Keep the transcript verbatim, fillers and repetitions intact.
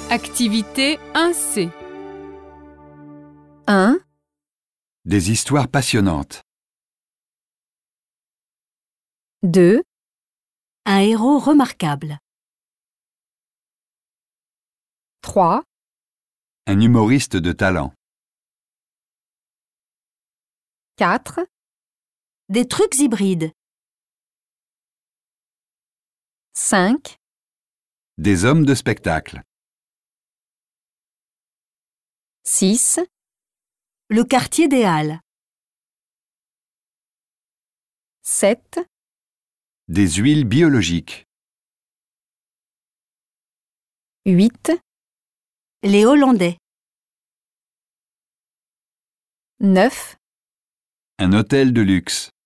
Activité un C. un. Des histoires passionnantes. deux. Un héros remarquable. trois. Un humoriste de talent. quatre. Des trucs hybrides. cinq. Des hommes de spectacle. six. Le quartier des Halles. sept. Des huiles biologiques. huit. Les Hollandais. neuf. Un hôtel de luxe.